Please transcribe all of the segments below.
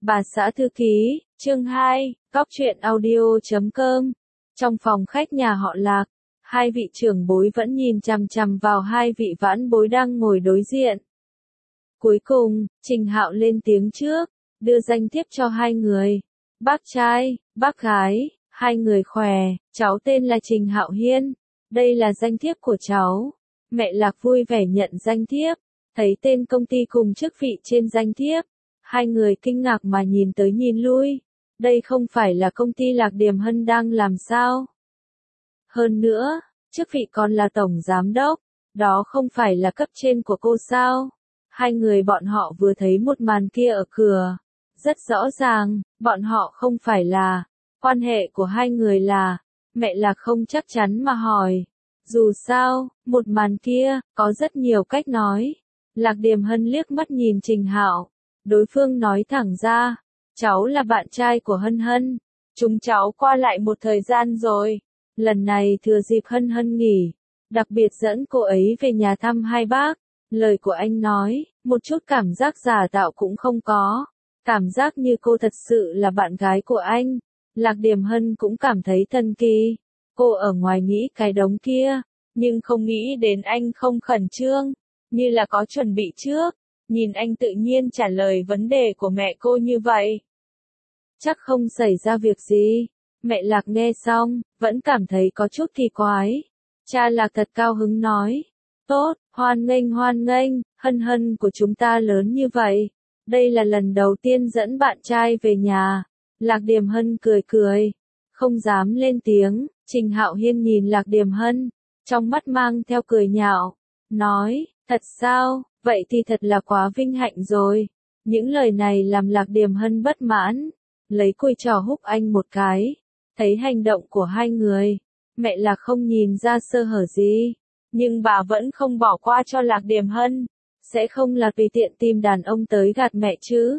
Bà xã thư ký, chương 2, góc truyện audio.com. Trong phòng khách nhà họ Lạc, hai vị trưởng bối vẫn nhìn chằm chằm vào hai vị vãn bối đang ngồi đối diện. Cuối cùng, Trình Hạo lên tiếng trước, đưa danh thiếp cho hai người. Bác trai, bác gái, hai người khỏe, cháu tên là Trình Hạo Hiên. Đây là danh thiếp của cháu. Mẹ Lạc vui vẻ nhận danh thiếp, thấy tên công ty cùng chức vị trên danh thiếp. Hai người kinh ngạc mà nhìn tới nhìn lui. Đây không phải là công ty Lạc Điềm Hân đang làm sao? Hơn nữa, chức vị còn là tổng giám đốc, đó không phải là cấp trên của cô sao? Hai người bọn họ vừa thấy một màn kia ở cửa. Rất rõ ràng, bọn họ không phải là, quan hệ của hai người là, mẹ Lạc không chắc chắn mà hỏi. Dù sao, một màn kia, có rất nhiều cách nói. Lạc Điềm Hân liếc mắt nhìn Trình Hạo. Đối phương nói thẳng ra, cháu là bạn trai của Hân Hân. Chúng cháu qua lại một thời gian rồi. Lần này thừa dịp Hân Hân nghỉ, đặc biệt dẫn cô ấy về nhà thăm hai bác. Lời của anh nói, một chút cảm giác giả tạo cũng không có. Cảm giác như cô thật sự là bạn gái của anh. Lạc Điềm Hân cũng cảm thấy thần kỳ. Cô ở ngoài nghĩ cái đống kia, nhưng không nghĩ đến anh không khẩn trương, như là có chuẩn bị trước. Nhìn anh tự nhiên trả lời vấn đề của mẹ cô như vậy. Chắc không xảy ra việc gì. Mẹ Lạc nghe xong, vẫn cảm thấy có chút kỳ quái. Cha Lạc thật cao hứng nói. Tốt, hoan nghênh, Hân Hân của chúng ta lớn như vậy. Đây là lần đầu tiên dẫn bạn trai về nhà. Lạc Điềm Hân cười, không dám lên tiếng. Trình Hạo Hiên nhìn Lạc Điềm Hân, trong mắt mang theo cười nhạo. Nói, thật sao? Vậy thì thật là quá vinh hạnh rồi. Những lời này làm Lạc Điềm Hân bất mãn. Lấy cùi trò húc anh một cái. Thấy hành động của hai người, mẹ Lạc không nhìn ra sơ hở gì. Nhưng bà vẫn không bỏ qua cho Lạc Điềm Hân. Sẽ không là tùy tiện tìm đàn ông tới gạt mẹ chứ.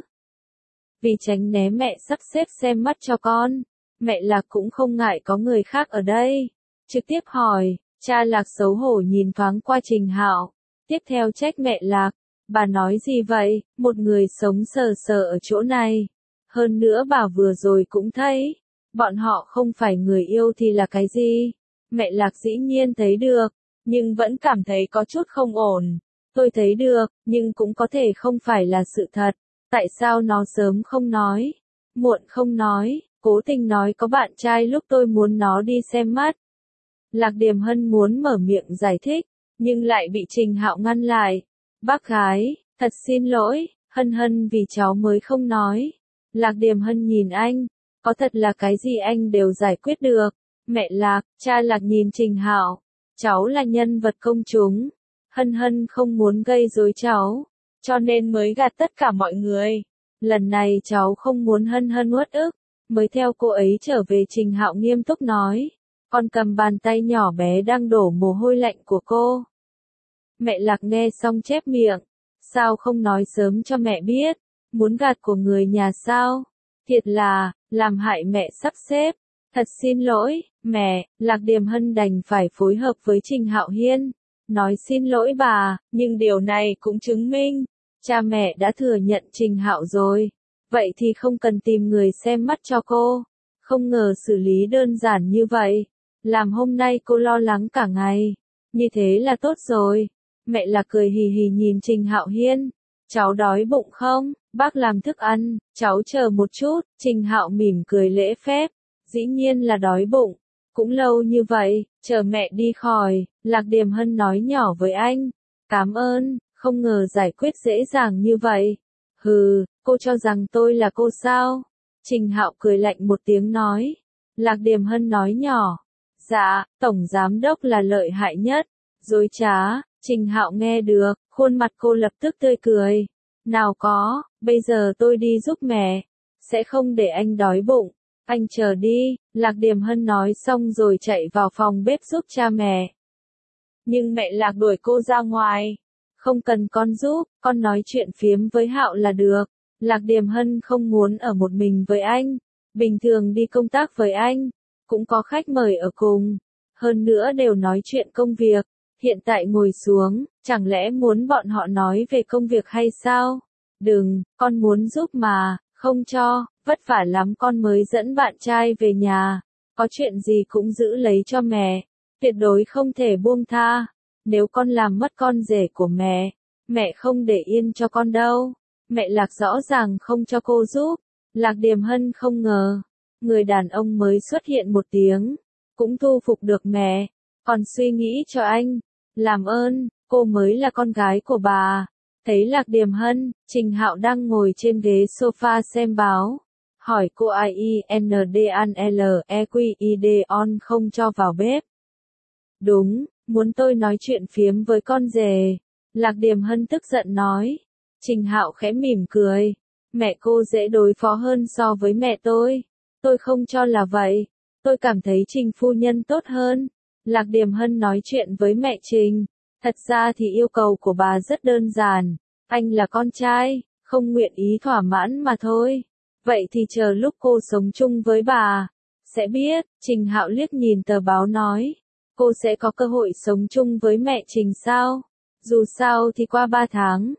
Vì tránh né mẹ sắp xếp xem mắt cho con, mẹ Lạc cũng không ngại có người khác ở đây. Trực tiếp hỏi, cha Lạc xấu hổ nhìn thoáng qua Trình Hạo. Tiếp theo trách mẹ Lạc, bà nói gì vậy, một người sống sờ sờ ở chỗ này. Hơn nữa bà vừa rồi cũng thấy, bọn họ không phải người yêu thì là cái gì. Mẹ Lạc dĩ nhiên thấy được, nhưng vẫn cảm thấy có chút không ổn. Tôi thấy được, nhưng cũng có thể không phải là sự thật. Tại sao nó sớm không nói, muộn không nói, cố tình nói có bạn trai lúc tôi muốn nó đi xem mắt. Lạc Điềm Hân muốn mở miệng giải thích, nhưng lại bị Trình Hạo ngăn lại. Bác gái, thật xin lỗi, Hân Hân vì cháu mới không nói. Lạc Điềm Hân nhìn anh, có thật là cái gì anh đều giải quyết được. Mẹ Lạc, cha Lạc nhìn Trình Hạo, cháu là nhân vật công chúng. Hân Hân không muốn gây rối cháu, cho nên mới gạt tất cả mọi người. Lần này cháu không muốn Hân Hân uất ức, mới theo cô ấy trở về. Trình Hạo nghiêm túc nói. Con cầm bàn tay nhỏ bé đang đổ mồ hôi lạnh của cô. Mẹ Lạc nghe xong chép miệng. Sao không nói sớm cho mẹ biết, muốn gạt của người nhà sao? Thiệt là, làm hại mẹ sắp xếp. Thật xin lỗi, mẹ. Lạc Điềm Hân đành phải phối hợp với Trình Hạo Hiên. Nói xin lỗi bà, nhưng điều này cũng chứng minh, cha mẹ đã thừa nhận Trình Hạo rồi. Vậy thì không cần tìm người xem mắt cho cô. Không ngờ xử lý đơn giản như vậy. Làm hôm nay cô lo lắng cả ngày. Như thế là tốt rồi. Mẹ Lạc cười hì hì nhìn Trình Hạo Hiên. Cháu đói bụng không? Bác làm thức ăn, cháu chờ một chút. Trình Hạo mỉm cười lễ phép. Dĩ nhiên là đói bụng. Cũng lâu như vậy, chờ mẹ đi khỏi. Lạc Điềm Hân nói nhỏ với anh. Cảm ơn, không ngờ giải quyết dễ dàng như vậy. Hừ, cô cho rằng tôi là cô sao? Trình Hạo cười lạnh một tiếng nói. Lạc Điềm Hân nói nhỏ. Dạ, tổng giám đốc là lợi hại nhất. Dối trá. Trình Hạo nghe được, khuôn mặt cô lập tức tươi cười. Nào có, bây giờ tôi đi giúp mẹ. Sẽ không để anh đói bụng. Anh chờ đi. Lạc Điềm Hân nói xong rồi chạy vào phòng bếp giúp cha mẹ. Nhưng mẹ Lạc đuổi cô ra ngoài. Không cần con giúp, con nói chuyện phiếm với Hạo là được. Lạc Điềm Hân không muốn ở một mình với anh. Bình thường đi công tác với anh, cũng có khách mời ở cùng. Hơn nữa đều nói chuyện công việc. Hiện tại ngồi xuống, chẳng lẽ muốn bọn họ nói về công việc hay sao? Đừng, con muốn giúp mà, Không cho, vất vả lắm con mới dẫn bạn trai về nhà. Có chuyện gì cũng giữ lấy cho mẹ. Tuyệt đối không thể buông tha. Nếu con làm mất con rể của mẹ không để yên cho con đâu. Mẹ Lạc rõ ràng không cho cô giúp. Lạc Điềm Hân không ngờ. Người đàn ông mới xuất hiện một tiếng. Cũng thu phục được mẹ. Còn suy nghĩ cho anh. Làm ơn, cô mới là con gái của bà. Thấy Lạc Điềm Hân, Trình Hạo đang ngồi trên ghế sofa xem báo. Hỏi cô IENDANLEQID on không cho vào bếp. Đúng, muốn tôi nói chuyện phiếm với con rể. Lạc Điềm Hân tức giận nói. Trình Hạo khẽ mỉm cười. Mẹ cô dễ đối phó hơn so với mẹ tôi. Tôi không cho là vậy. Tôi cảm thấy Trình phu nhân tốt hơn. Lạc Điềm Hân nói chuyện với mẹ Trình. Thật ra thì yêu cầu của bà rất đơn giản. Anh là con trai, không nguyện ý thỏa mãn mà thôi. Vậy thì chờ lúc cô sống chung với bà. Sẽ biết, Trình Hạo liếc nhìn tờ báo nói. Cô sẽ có cơ hội sống chung với mẹ Trình sao? Dù sao thì qua 3 tháng.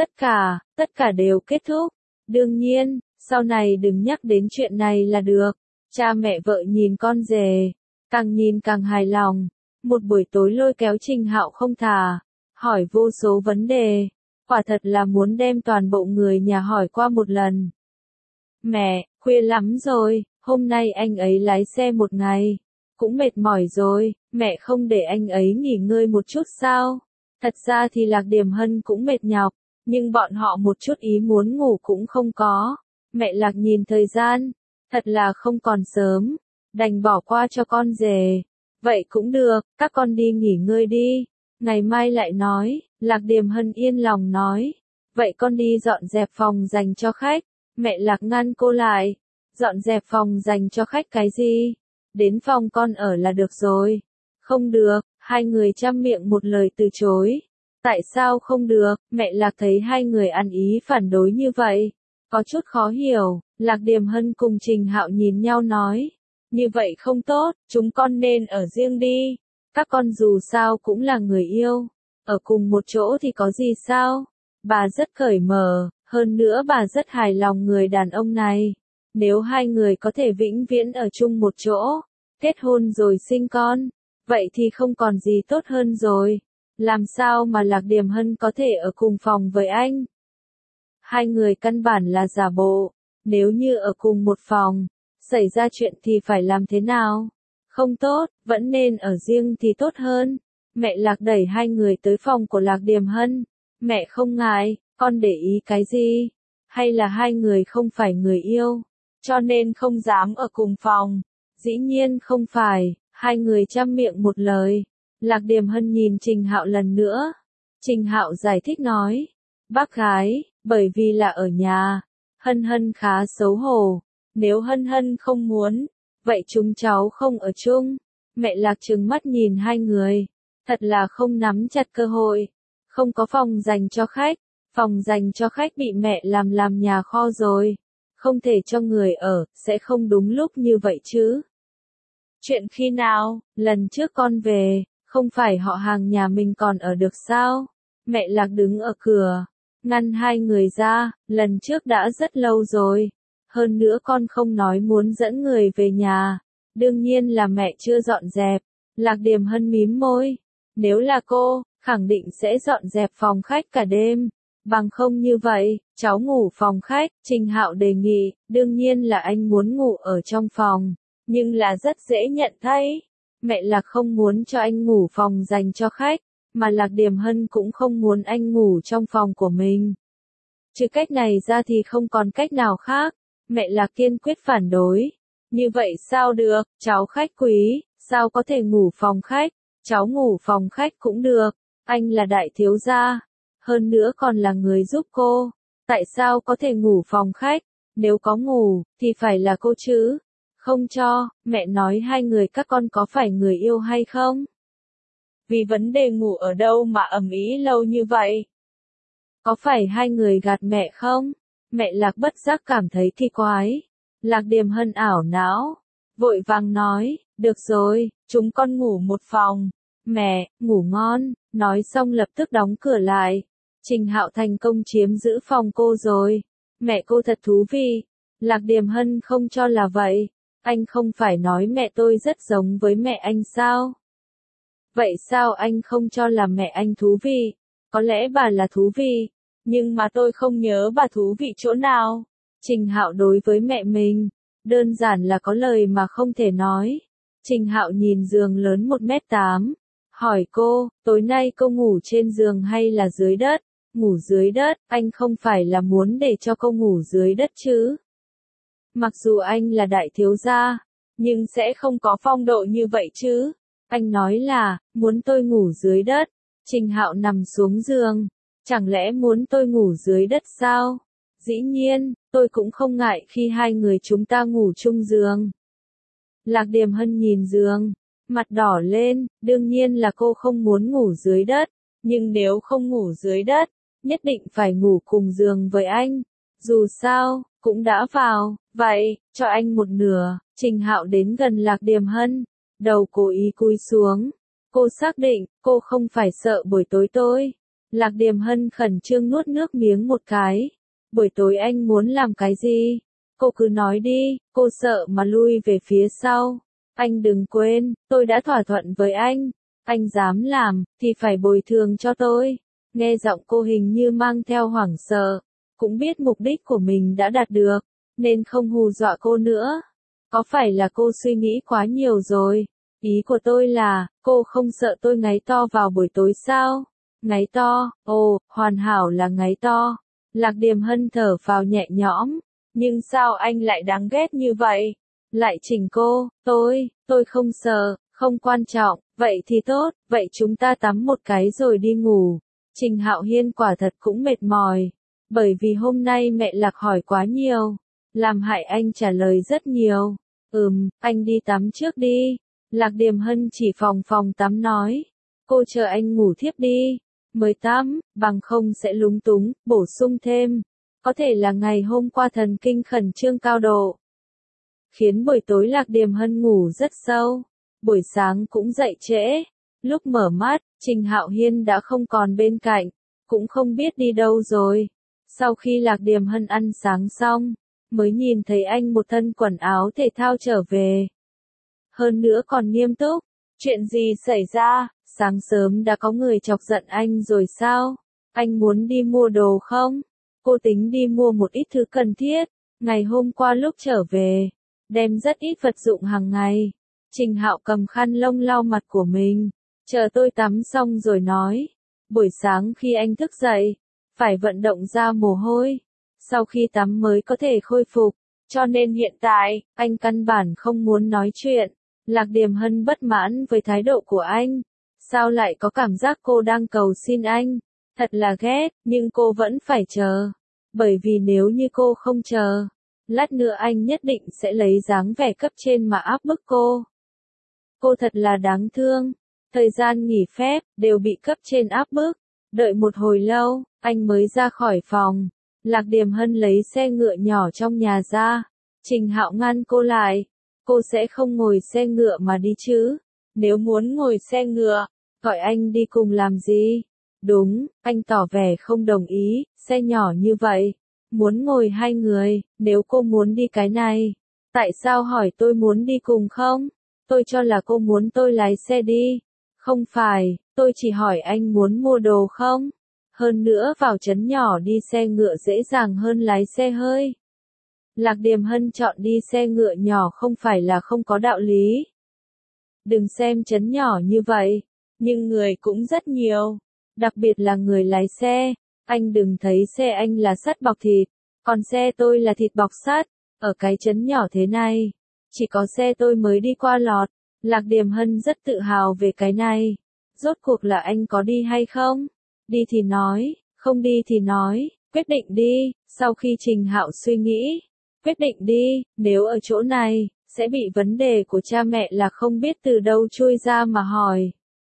Tất cả đều kết thúc. Đương nhiên, sau này đừng nhắc đến chuyện này là được. Cha mẹ vợ nhìn con rể. Càng nhìn càng hài lòng. Một buổi tối lôi kéo Trình Hạo không thả. Hỏi vô số vấn đề. Quả thật là muốn đem toàn bộ người nhà hỏi qua một lần. Mẹ, khuya lắm rồi, hôm nay anh ấy lái xe một ngày. Cũng mệt mỏi rồi, mẹ không để anh ấy nghỉ ngơi một chút sao? Thật ra thì Lạc Điềm Hân cũng mệt nhọc, nhưng bọn họ một chút ý muốn ngủ cũng không có. Mẹ Lạc nhìn thời gian, thật là không còn sớm, đành bỏ qua cho con rể. Vậy cũng được, các con đi nghỉ ngơi đi, ngày mai lại nói. Lạc Điềm Hân yên lòng nói. Vậy con đi dọn dẹp phòng dành cho khách. Mẹ Lạc ngăn cô lại. Dọn dẹp phòng dành cho khách cái gì? Đến phòng con ở là được rồi. Không được, hai người chăm miệng một lời từ chối. Tại sao không được? Mẹ Lạc thấy hai người ăn ý phản đối như vậy. Có chút khó hiểu. Lạc Điềm Hân cùng Trình Hạo nhìn nhau nói. Như vậy không tốt, chúng con nên ở riêng đi. Các con dù sao cũng là người yêu. Ở cùng một chỗ thì có gì sao? Bà rất cởi mở, hơn nữa bà rất hài lòng người đàn ông này. Nếu hai người có thể vĩnh viễn ở chung một chỗ, kết hôn rồi sinh con, vậy thì không còn gì tốt hơn rồi. Làm sao mà Lạc Điềm Hân có thể ở cùng phòng với anh? Hai người căn bản là giả bộ. Nếu như ở cùng một phòng, xảy ra chuyện thì phải làm thế nào? Không tốt, vẫn nên ở riêng thì tốt hơn. Mẹ Lạc đẩy hai người tới phòng của Lạc Điềm Hân. Mẹ không ngại, con để ý cái gì? Hay là hai người không phải người yêu, cho nên không dám ở cùng phòng? Dĩ nhiên không phải, hai người chăm miệng một lời. Lạc Điềm Hân nhìn Trình Hạo lần nữa. Trình Hạo giải thích nói. Bác gái, bởi vì là ở nhà. Hân Hân khá xấu hổ. Nếu Hân Hân không muốn, vậy chúng cháu không ở chung. Mẹ Lạc trừng mắt nhìn hai người. Thật là không nắm chặt cơ hội. Không có phòng dành cho khách. Phòng dành cho khách bị mẹ làm nhà kho rồi. Không thể cho người ở, sẽ không đúng lúc như vậy chứ. Chuyện khi nào, lần trước con về, không phải họ hàng nhà mình còn ở được sao? Mẹ Lạc đứng ở cửa, ngăn hai người ra, lần trước đã rất lâu rồi. Hơn nữa con không nói muốn dẫn người về nhà. Đương nhiên là mẹ chưa dọn dẹp. Lạc Điềm Hân mím môi. Nếu là cô, khẳng định sẽ dọn dẹp phòng khách cả đêm. Bằng không như vậy, cháu ngủ phòng khách. Trình Hạo đề nghị, đương nhiên là anh muốn ngủ ở trong phòng. Nhưng là rất dễ nhận thấy. Mẹ Lạc không muốn cho anh ngủ phòng dành cho khách. Mà Lạc Điềm Hân cũng không muốn anh ngủ trong phòng của mình. Trừ cách này ra thì không còn cách nào khác. Mẹ Lạc kiên quyết phản đối. Như vậy sao được, cháu khách quý, sao có thể ngủ phòng khách? Cháu ngủ phòng khách cũng được, anh là đại thiếu gia, hơn nữa còn là người giúp cô. Tại sao có thể ngủ phòng khách? Nếu có ngủ, thì phải là cô chứ. Không cho, mẹ nói hai người các con có phải người yêu hay không? Vì vấn đề ngủ ở đâu mà ầm ĩ lâu như vậy? Có phải hai người gạt mẹ không? Mẹ Lạc bất giác cảm thấy kỳ quái. Lạc Điềm Hân ảo não, vội vàng nói, được rồi, chúng con ngủ một phòng. Mẹ, ngủ ngon, nói xong lập tức đóng cửa lại. Trình Hạo thành công chiếm giữ phòng cô rồi. Mẹ cô thật thú vị. Lạc Điềm Hân không cho là vậy. Anh không phải nói mẹ tôi rất giống với mẹ anh sao? Vậy sao anh không cho là mẹ anh thú vị? Có lẽ bà là thú vị, nhưng mà tôi không nhớ bà thú vị chỗ nào. Trình Hạo đối với mẹ mình, đơn giản là có lời mà không thể nói. Trình Hạo nhìn giường lớn 1m8, hỏi cô, tối nay cô ngủ trên giường hay là dưới đất? Ngủ dưới đất, anh không phải là muốn để cho cô ngủ dưới đất chứ? Mặc dù anh là đại thiếu gia, nhưng sẽ không có phong độ như vậy chứ. Anh nói là, muốn tôi ngủ dưới đất. Trình Hạo nằm xuống giường. Chẳng lẽ muốn tôi ngủ dưới đất sao? Dĩ nhiên, tôi cũng không ngại khi hai người chúng ta ngủ chung giường. Lạc Điềm Hân nhìn giường, mặt đỏ lên, đương nhiên là cô không muốn ngủ dưới đất. Nhưng nếu không ngủ dưới đất, nhất định phải ngủ cùng giường với anh. Dù sao, cũng đã vào, vậy, cho anh một nửa. Trình Hạo đến gần Lạc Điềm Hân, đầu cố ý cúi xuống. Cô xác định, cô không phải sợ buổi tối tôi. Lạc Điềm Hân khẩn trương nuốt nước miếng một cái. Buổi tối anh muốn làm cái gì? Cô cứ nói đi, cô sợ mà lui về phía sau. Anh đừng quên, tôi đã thỏa thuận với anh. Anh dám làm, thì phải bồi thường cho tôi. Nghe giọng cô hình như mang theo hoảng sợ. Cũng biết mục đích của mình đã đạt được, nên không hù dọa cô nữa. Có phải là cô suy nghĩ quá nhiều rồi? Ý của tôi là, cô không sợ tôi ngáy to vào buổi tối sao? Ngáy to, ồ, hoàn hảo là ngáy to. Lạc Điềm Hân thở phào nhẹ nhõm. Nhưng sao anh lại đáng ghét như vậy? Lại chỉnh cô, tôi không sợ, không quan trọng, vậy thì tốt, vậy chúng ta tắm một cái rồi đi ngủ. Trình Hạo Hiên quả thật cũng mệt mỏi. Bởi vì hôm nay mẹ Lạc hỏi quá nhiều, làm hại anh trả lời rất nhiều. Anh đi tắm trước đi. Lạc Điềm Hân chỉ phòng tắm nói. Cô chờ anh ngủ thiếp đi, mới tắm, bằng không sẽ lúng túng, bổ sung thêm. Có thể là ngày hôm qua thần kinh khẩn trương cao độ, khiến buổi tối Lạc Điềm Hân ngủ rất sâu. Buổi sáng cũng dậy trễ. Lúc mở mắt, Trình Hạo Hiên đã không còn bên cạnh, cũng không biết đi đâu rồi. Sau khi Lạc Điềm Hân ăn sáng xong, mới nhìn thấy anh một thân quần áo thể thao trở về. Hơn nữa còn nghiêm túc. Chuyện gì xảy ra? Sáng sớm đã có người chọc giận anh rồi sao? Anh muốn đi mua đồ không? Cô tính đi mua một ít thứ cần thiết. Ngày hôm qua lúc trở về, đem rất ít vật dụng hàng ngày. Trình Hạo cầm khăn lông lau mặt của mình. Chờ tôi tắm xong rồi nói. Buổi sáng khi anh thức dậy, phải vận động ra mồ hôi. Sau khi tắm mới có thể khôi phục. Cho nên hiện tại, anh căn bản không muốn nói chuyện. Lạc Điềm Hân bất mãn với thái độ của anh. Sao lại có cảm giác cô đang cầu xin anh? Thật là ghét, nhưng cô vẫn phải chờ. Bởi vì nếu như cô không chờ, lát nữa anh nhất định sẽ lấy dáng vẻ cấp trên mà áp bức cô. Cô thật là đáng thương. Thời gian nghỉ phép, đều bị cấp trên áp bức. Đợi một hồi lâu, anh mới ra khỏi phòng. Lạc Điềm Hân lấy xe ngựa nhỏ trong nhà ra. Trình Hạo ngăn cô lại. Cô sẽ không ngồi xe ngựa mà đi chứ? Nếu muốn ngồi xe ngựa, gọi anh đi cùng làm gì? Đúng, anh tỏ vẻ không đồng ý, xe nhỏ như vậy. Muốn ngồi hai người, nếu cô muốn đi cái này. Tại sao hỏi tôi muốn đi cùng không? Tôi cho là cô muốn tôi lái xe đi. Không phải, tôi chỉ hỏi anh muốn mua đồ không? Hơn nữa vào trấn nhỏ đi xe ngựa dễ dàng hơn lái xe hơi. Lạc Điềm Hân chọn đi xe ngựa nhỏ không phải là không có đạo lý. Đừng xem trấn nhỏ như vậy, nhưng người cũng rất nhiều. Đặc biệt là người lái xe. Anh đừng thấy xe anh là sắt bọc thịt, còn xe tôi là thịt bọc sắt. Ở cái trấn nhỏ thế này, chỉ có xe tôi mới đi qua lọt. Lạc Điềm Hân rất tự hào về cái này. Rốt cuộc là anh có đi hay không? Đi thì nói, không đi thì nói, quyết định đi. Sau khi Trình Hạo suy nghĩ, quyết định đi, nếu ở chỗ này, sẽ bị vấn đề của cha mẹ là không biết từ đâu chui ra mà hỏi.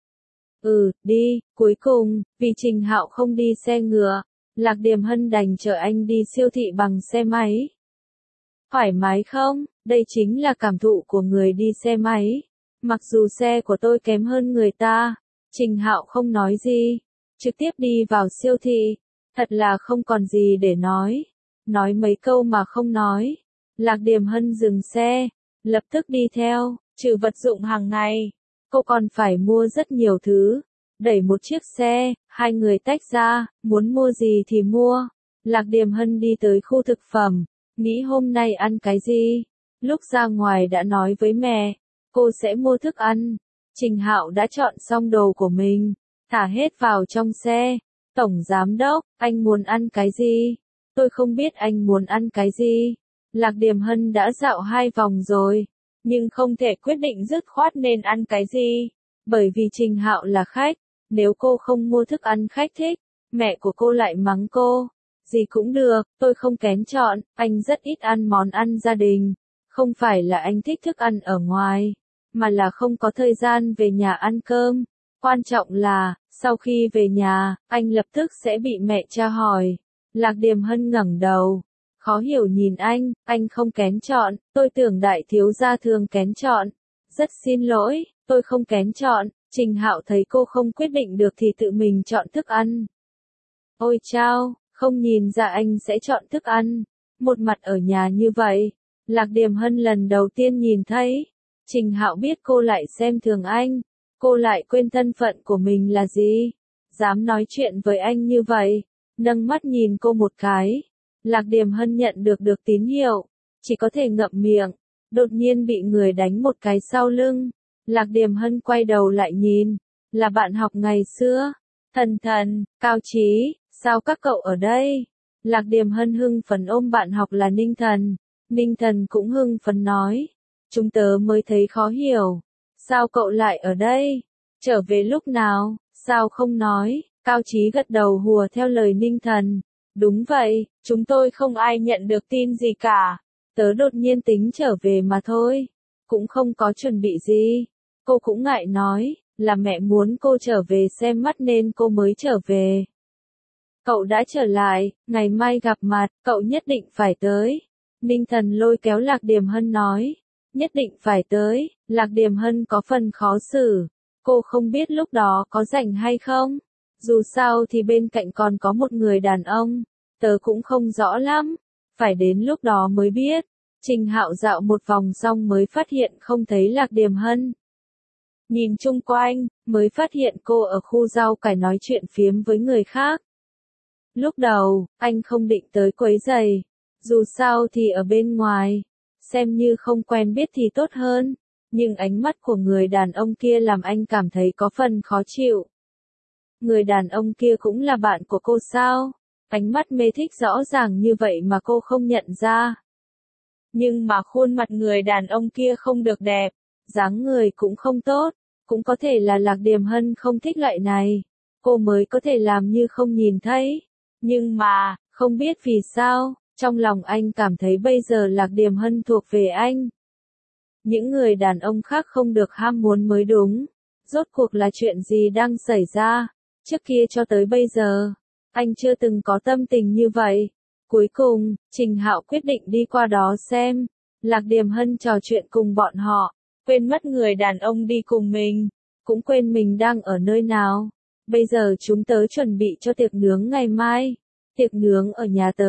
Đi, cuối cùng, vì Trình Hạo không đi xe ngựa, Lạc Điềm Hân đành chở anh đi siêu thị bằng xe máy. Thoải mái không? Đây chính là cảm thụ của người đi xe máy. Mặc dù xe của tôi kém hơn người ta, Trình Hạo không nói gì, trực tiếp đi vào siêu thị, thật là không còn gì để nói. nói mấy câu mà không nói. Lạc Điềm Hân dừng xe, lập tức đi theo, trừ vật dụng hàng ngày. Cô còn phải mua rất nhiều thứ. Đẩy một chiếc xe, hai người tách ra, muốn mua gì thì mua. Lạc Điềm Hân đi tới khu thực phẩm, nghĩ hôm nay ăn cái gì. Lúc ra ngoài đã nói với mẹ, cô sẽ mua thức ăn. Trình Hạo đã chọn xong đồ của mình, thả hết vào trong xe. Tổng giám đốc, anh muốn ăn cái gì? Tôi không biết anh muốn ăn cái gì. Lạc Điềm Hân đã dạo 2 vòng rồi, nhưng không thể quyết định dứt khoát nên ăn cái gì. Bởi vì Trình Hạo là khách, nếu cô không mua thức ăn khách thích, mẹ của cô lại mắng cô. Gì cũng được, tôi không kén chọn, anh rất ít ăn món ăn gia đình. Không phải là anh thích thức ăn ở ngoài, mà là không có thời gian về nhà ăn cơm. Quan trọng là, sau khi về nhà, anh lập tức sẽ bị mẹ tra hỏi. Lạc Điềm Hân ngẩng đầu, khó hiểu nhìn anh không kén chọn, tôi tưởng đại thiếu gia thường kén chọn. Rất xin lỗi, tôi không kén chọn. Trình Hạo thấy cô không quyết định được thì tự mình chọn thức ăn. Ôi chao, không nhìn ra anh sẽ chọn thức ăn. Một mặt ở nhà như vậy, Lạc Điềm Hân lần đầu tiên nhìn thấy. Trình Hạo biết cô lại xem thường anh, cô lại quên thân phận của mình là gì. Dám nói chuyện với anh như vậy, nâng mắt nhìn cô một cái. Lạc Điềm Hân nhận được tín hiệu, chỉ có thể ngậm miệng. Đột nhiên bị người đánh một cái sau lưng. Lạc Điềm Hân quay đầu lại nhìn, là bạn học ngày xưa. Thần, Cao Chí, sao các cậu ở đây? Lạc Điềm Hân hưng phấn ôm bạn học là Ninh Thần. Ninh Thần cũng hưng phấn nói, chúng tớ mới thấy khó hiểu. Sao cậu lại ở đây? Trở về lúc nào? Sao không nói? Cao Chí gật đầu hùa theo lời Ninh Thần. Đúng vậy, chúng tôi không ai nhận được tin gì cả. Tớ đột nhiên tính trở về mà thôi. Cũng không có chuẩn bị gì. Cô cũng ngại nói, là mẹ muốn cô trở về xem mắt nên cô mới trở về. Cậu đã trở lại, ngày mai gặp mặt, cậu nhất định phải tới. Ninh Thần lôi kéo Lạc Điềm Hân nói, nhất định phải tới. Lạc Điềm Hân có phần khó xử, cô không biết lúc đó có rảnh hay không. Dù sao thì bên cạnh còn có một người đàn ông, tớ cũng không rõ lắm, phải đến lúc đó mới biết. Trình Hạo dạo một vòng xong mới phát hiện không thấy Lạc Điềm Hân. Nhìn chung quanh, mới phát hiện cô ở khu rau cải nói chuyện phiếm với người khác. Lúc đầu, anh không định tới quấy rầy, dù sao thì ở bên ngoài, xem như không quen biết thì tốt hơn, nhưng ánh mắt của người đàn ông kia làm anh cảm thấy có phần khó chịu. Người đàn ông kia cũng là bạn của cô sao? Ánh mắt mê thích rõ ràng như vậy mà cô không nhận ra. Nhưng mà khuôn mặt người đàn ông kia không được đẹp, dáng người cũng không tốt, cũng có thể là Lạc Điềm Hân không thích loại này, cô mới có thể làm như không nhìn thấy. Nhưng mà, không biết vì sao, trong lòng anh cảm thấy bây giờ Lạc Điềm Hân thuộc về anh. Những người đàn ông khác không được ham muốn mới đúng. Rốt cuộc là chuyện gì đang xảy ra? Trước kia cho tới bây giờ, anh chưa từng có tâm tình như vậy. Cuối cùng, Trình Hạo quyết định đi qua đó xem. Lạc Điềm Hân trò chuyện cùng bọn họ, quên mất người đàn ông đi cùng mình, cũng quên mình đang ở nơi nào. Bây giờ chúng tớ chuẩn bị cho tiệc nướng ngày mai. Tiệc nướng ở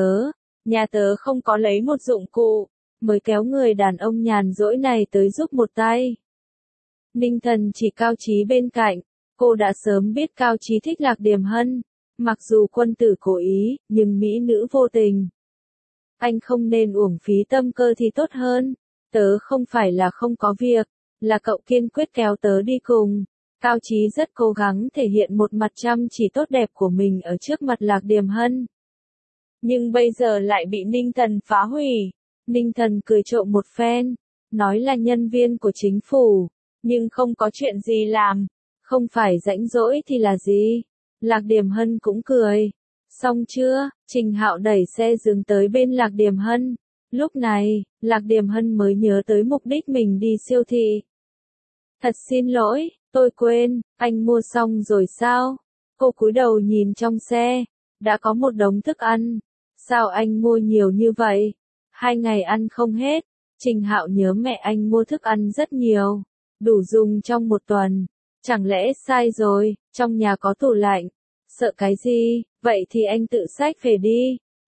nhà tớ không có lấy một dụng cụ, mới kéo người đàn ông nhàn rỗi này tới giúp một tay. Ninh Thần chỉ Cao Chí bên cạnh, cô đã sớm biết Cao Chí thích Lạc Điềm Hân, mặc dù quân tử cố ý, nhưng mỹ nữ vô tình. Anh không nên uổng phí tâm cơ thì tốt hơn, tớ không phải là không có việc, là cậu kiên quyết kéo tớ đi cùng. Cao Chí rất cố gắng thể hiện một mặt chăm chỉ tốt đẹp của mình ở trước mặt Lạc Điềm Hân. Nhưng bây giờ lại bị Ninh Thần phá hủy. Ninh Thần cười trộm một phen, nói là nhân viên của chính phủ, nhưng không có chuyện gì làm, không phải rãnh rỗi thì là gì. Lạc Điềm Hân cũng cười. Xong chưa? Trình Hạo đẩy xe dừng tới bên Lạc Điềm Hân. Lúc này, Lạc Điềm Hân mới nhớ tới mục đích mình đi siêu thị. Thật xin lỗi, tôi quên, anh mua xong rồi sao? Cô cúi đầu nhìn trong xe, đã có một đống thức ăn. Sao anh mua nhiều như vậy? 2 ngày ăn không hết. Trình Hạo nhớ mẹ anh mua thức ăn rất nhiều, đủ dùng trong một tuần. Chẳng lẽ sai rồi, trong nhà có tủ lạnh? Sợ cái gì, vậy thì anh tự xách về đi.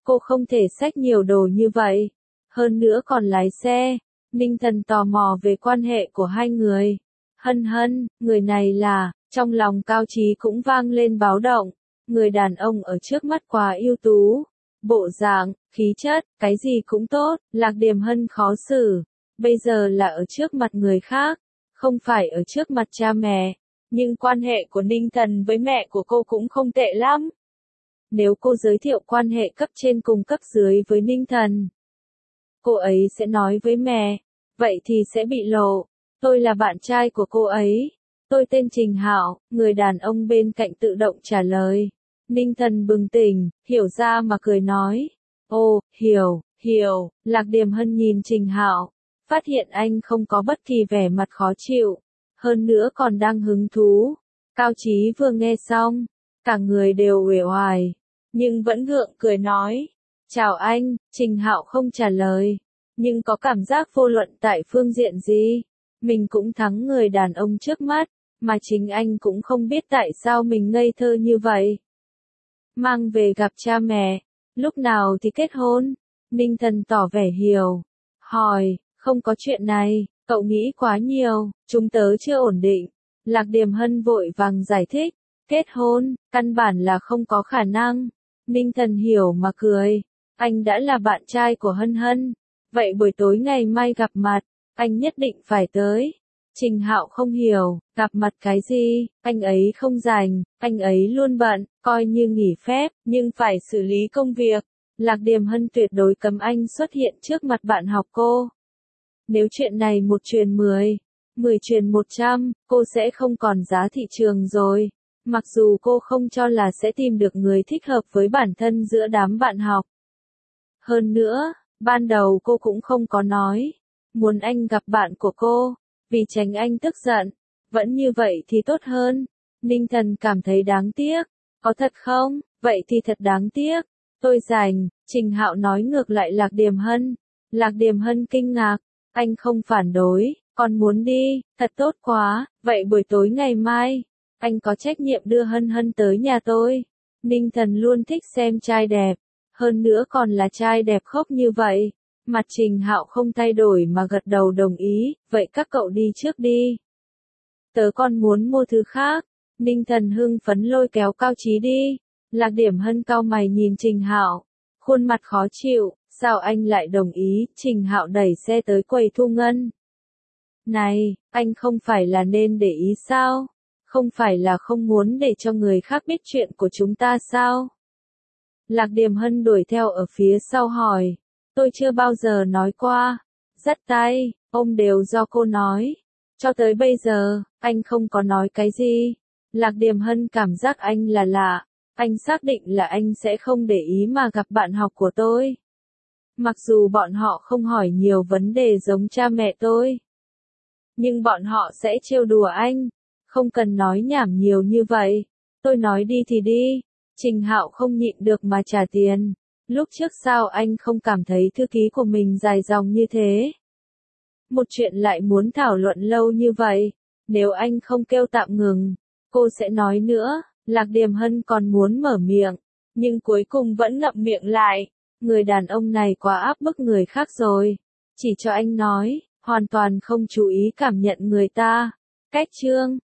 cô không thể xách nhiều đồ như vậy. Hơn nữa còn lái xe. Ninh Thần tò mò về quan hệ của hai người. Hân hân, người này là, trong lòng Cao Chí cũng vang lên báo động. Người đàn ông ở trước mắt quá ưu tú. Bộ dạng, khí chất, cái gì cũng tốt, Lạc Điềm Hân khó xử. Bây giờ là ở trước mặt người khác, không phải ở trước mặt cha mẹ. Nhưng quan hệ của Ninh Thần với mẹ của cô cũng không tệ lắm. Nếu cô giới thiệu quan hệ cấp trên cùng cấp dưới với Ninh Thần, cô ấy sẽ nói với mẹ, vậy thì sẽ bị lộ. Tôi là bạn trai của cô ấy. Tôi tên Trình Hạo, người đàn ông bên cạnh tự động trả lời. Ninh Thần bừng tỉnh, hiểu ra mà cười nói. Ồ, hiểu, Lạc Điềm Hân nhìn Trình Hạo, phát hiện anh không có bất kỳ vẻ mặt khó chịu, hơn nữa còn đang hứng thú. Cao Chí vừa nghe xong, cả người đều uể oải, nhưng vẫn gượng cười nói. Chào anh, Trình Hạo không trả lời, nhưng có cảm giác vô luận tại phương diện gì, mình cũng thắng người đàn ông trước mắt, mà chính anh cũng không biết tại sao mình ngây thơ như vậy. Mang về gặp cha mẹ, lúc nào thì kết hôn? Ninh Thần tỏ vẻ hiểu, hỏi, không có chuyện này, cậu nghĩ quá nhiều, chúng tớ chưa ổn định. Lạc Điềm Hân vội vàng giải thích, kết hôn, căn bản là không có khả năng. Ninh Thần hiểu mà cười, anh đã là bạn trai của Hân Hân, vậy buổi tối ngày mai gặp mặt, anh nhất định phải tới. Trình Hạo không hiểu, gặp mặt cái gì, anh ấy không rảnh, anh ấy luôn bận, coi như nghỉ phép, nhưng phải xử lý công việc. Lạc Điềm Hân tuyệt đối cấm anh xuất hiện trước mặt bạn học cô. Nếu chuyện này 1 truyền 10, 10 truyền 100, cô sẽ không còn giá thị trường rồi. Mặc dù cô không cho là sẽ tìm được người thích hợp với bản thân giữa đám bạn học. Hơn nữa, ban đầu cô cũng không có nói, muốn anh gặp bạn của cô, vì tránh anh tức giận. Vẫn như vậy thì tốt hơn. Ninh Thần cảm thấy đáng tiếc. Có thật không? Vậy thì thật đáng tiếc. Tôi rảnh, Trình Hạo nói ngược lại Lạc Điềm Hân. Lạc Điềm Hân kinh ngạc. Anh không phản đối, còn muốn đi, thật tốt quá. Vậy buổi tối ngày mai, anh có trách nhiệm đưa Hân Hân tới nhà tôi. Ninh Thần luôn thích xem trai đẹp. Hơn nữa còn là trai đẹp khốc như vậy. Mặt Trình Hạo không thay đổi mà gật đầu đồng ý, vậy các cậu đi trước đi. Tớ còn muốn mua thứ khác. Ninh Thần hưng phấn lôi kéo Cao Chí đi. Lạc Điềm Hân cau mày nhìn Trình Hạo, khuôn mặt khó chịu, sao anh lại đồng ý? Trình Hạo đẩy xe tới quầy thu ngân. Này, anh không phải là nên để ý sao? Không phải là không muốn để cho người khác biết chuyện của chúng ta sao? Lạc Điềm Hân đuổi theo ở phía sau hỏi. Tôi chưa bao giờ nói qua. Dắt tay, ôm đều do cô nói. Cho tới bây giờ, anh không có nói cái gì. Lạc Điềm Hân cảm giác anh là lạ. Anh xác định là anh sẽ không để ý mà gặp bạn học của tôi. Mặc dù bọn họ không hỏi nhiều vấn đề giống cha mẹ tôi. Nhưng bọn họ sẽ trêu đùa anh. Không cần nói nhảm nhiều như vậy. Tôi nói đi thì đi. Trình Hạo không nhịn được mà trả tiền. Lúc trước sao anh không cảm thấy thư ký của mình dài dòng như thế? Một chuyện lại muốn thảo luận lâu như vậy. Nếu anh không kêu tạm ngừng, cô sẽ nói nữa. Lạc Điềm Hân còn muốn mở miệng, nhưng cuối cùng vẫn ngậm miệng lại. Người đàn ông này quá áp bức người khác rồi. Chỉ cho anh nói, hoàn toàn không chú ý cảm nhận người ta. Cách chương